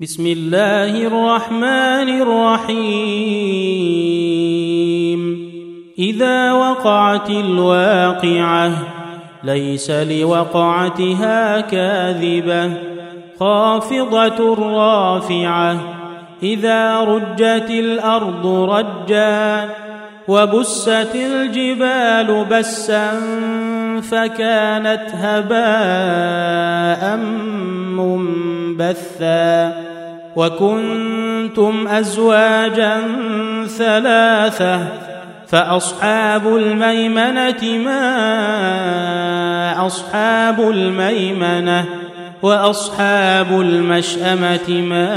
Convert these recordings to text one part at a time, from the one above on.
بسم الله الرحمن الرحيم إذا وقعت الواقعة ليس لوقعتها كاذبة خافضة رافعة إذا رجت الأرض رجا وبست الجبال بسا فكانت هباء منبثا وكنتم أزواجا ثلاثة فأصحاب الميمنة ما أصحاب الميمنة وأصحاب المشأمة ما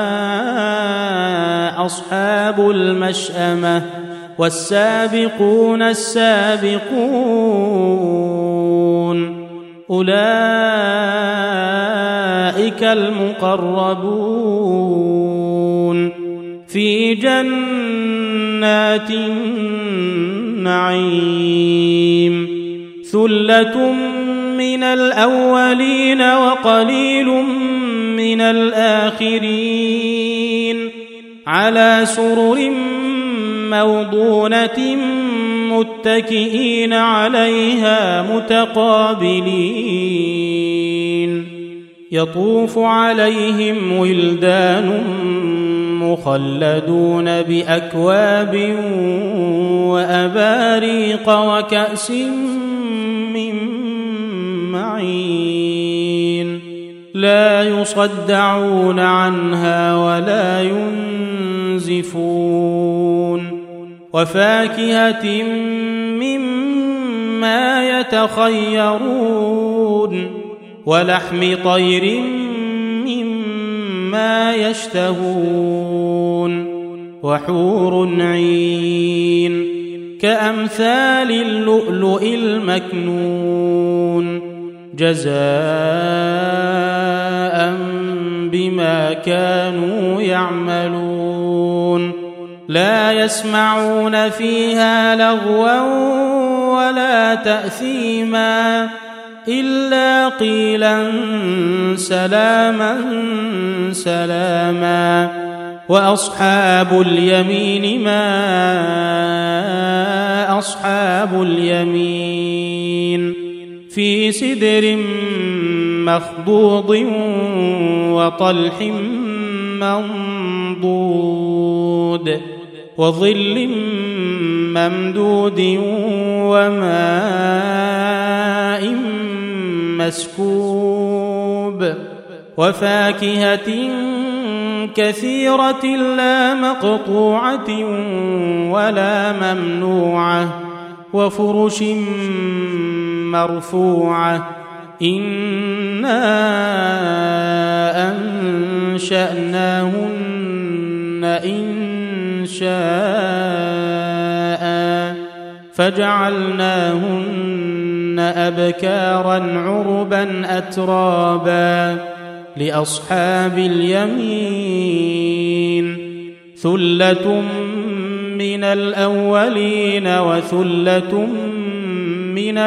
أصحاب المشأمة والسابقون السابقون أولئك المقربون في جنات النعيم ثلة من الأولين وقليل من الآخرين على سرر موضونة متكئين عليها متقابلين يطوف عليهم ولدان مخلدون بأكواب وأباريق وكأس من معين لا يصدعون عنها ولا ينزفون وفاكهة مما يتخيرون ولحم طير مما يشتهون وحور عين كأمثال اللؤلؤ المكنون جزاء بما كانوا يعملون لا يسمعون فيها لغوا ولا تأثيما إلا قيلا سلاما سلاما وأصحاب اليمين ما أصحاب اليمين في سدر مخضوض وطلح منضود وظل ممدود وماء مسكوب وفاكهة كثيرة لا مقطوعة ولا ممنوعة وفرش مرفوعة إنا أنشأناهن إنشاء فجعلناهن أبكارا عربا أترابا لأصحاب اليمين ثلة من الأولين وثلة من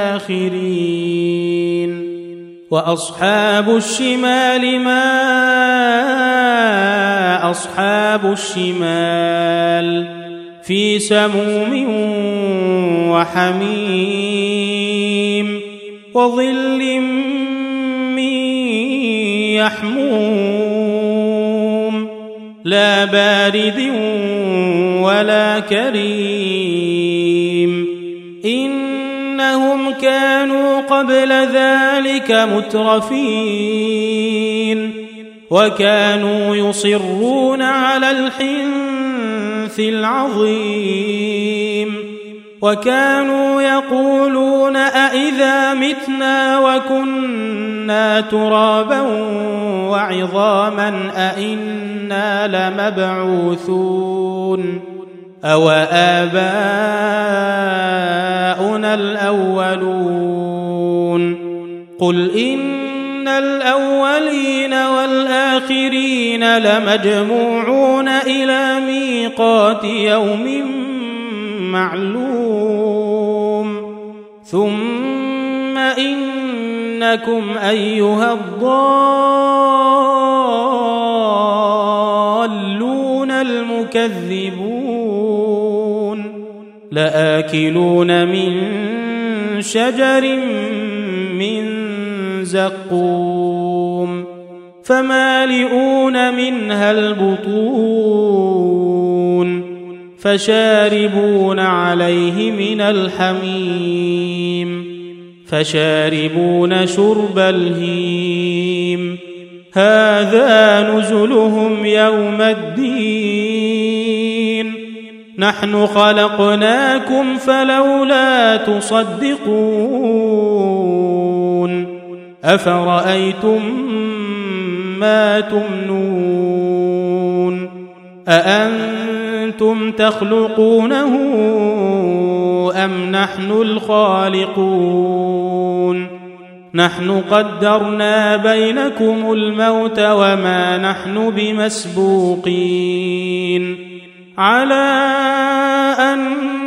الآخرين وأصحاب الشمال ما أصحاب الشمال في سموم وحميم وظل من يحموم لا بارد ولا كريم إنهم كانوا قبل ذلك مترفين وكانوا يصرون على الحنث العظيم وكانوا يقولون أئذا متنا وكنا ترابا وعظاما أئنا لمبعوثون أو آباؤنا الأولون قل إن الأولين والآخرين لمجموعون إلى ميقات يوم معلوم ثم إنكم أيها الضالون تكذبون لآكلون من شجر من زقوم فمالئون منها البطون فشاربون عليه من الحميم فشاربون شرب الهيم هذا نزلهم يوم الدين نحن خلقناكم فلولا تصدقون أفرأيتم ما تمنون أأنتم تخلقونه أم نحن الخالقون نحن قدرنا بينكم الموت وما نحن بمسبوقين على أن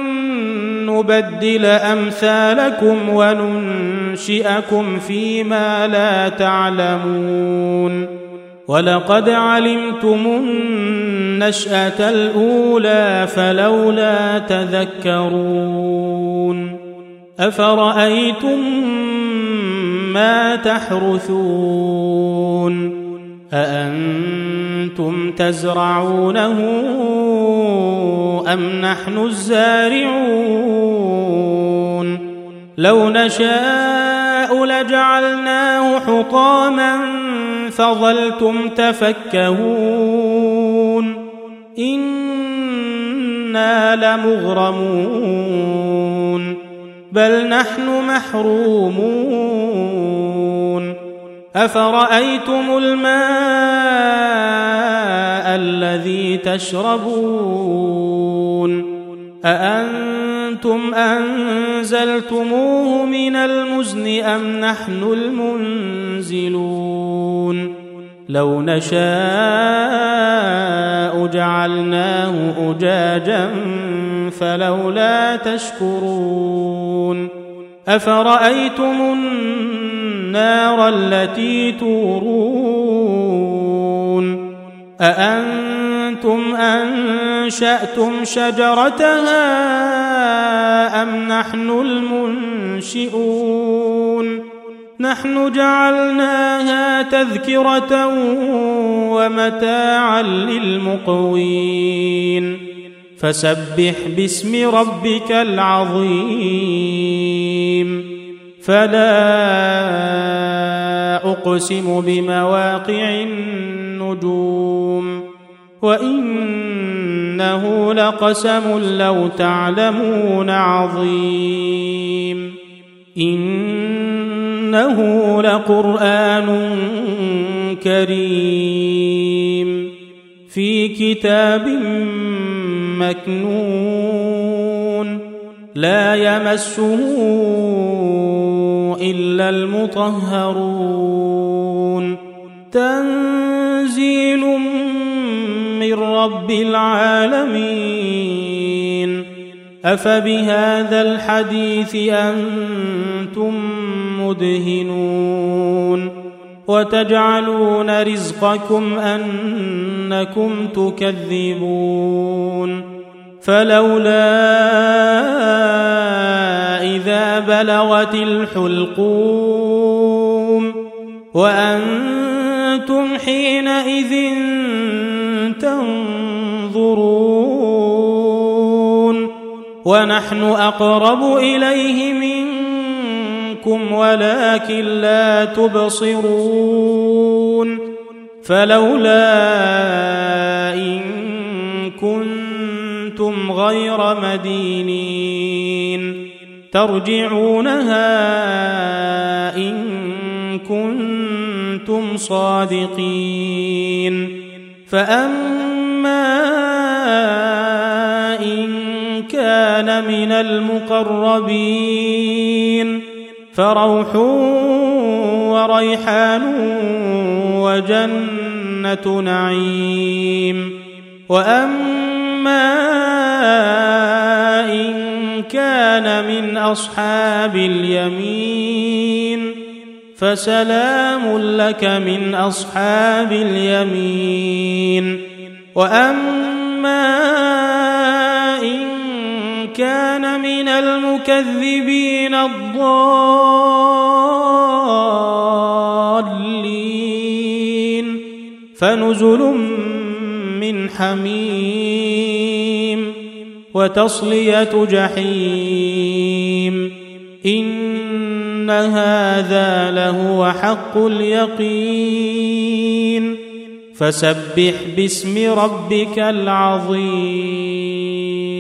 نبدل أمثالكم وننشئكم فيما لا تعلمون ولقد علمتم النشأة الأولى فلولا تذكرون أفرأيتم ما تحرثون أأنتم تزرعونه أم نحن الزارعون لو نشاء لجعلناه حطاما فظلتم تفكهون إنا لمغرمون بل نحن محرومون أفرأيتم الماء الذي تشربون أأنتم أنزلتموه من المزن أم نحن المنزلون لو نشاء جعلناه أجاجا فلولا تشكرون أفرأيتم النار التي تورون أأنتم أنشأتم شجرتها أم نحن المنشئون نحن جعلناها تذكرة ومتاعا للمقوين فسبح باسم ربك العظيم فلا أقسم بمواقع النجوم وإنه لقسم لو تعلمون عظيم إنه لقرآن كريم في كتاب مكنون لا يمسه إلا المطهرون تنزيل من رب العالمين أفبهذا الحديث أنتم مدهنون وتجعلون رزقكم أنكم تكذبون فلولا إذا بلغت الحلقوم وأنتم حينئذ تنظرون ونحن أقرب إليه منكم ولكن لا تبصرون فلولا إن كنتم غير مدينين ترجعونها إن كنتم صادقين فأما إن كان من المقربين فروح وريحان وجنة نعيم وأما إن كان من أصحاب اليمين فسلام لك من أصحاب اليمين وأما وأما إن كان من المكذبين الضالين فنزل من حميم وتصلية جحيم إن هذا لهو حق اليقين فسبح باسم ربك العظيم.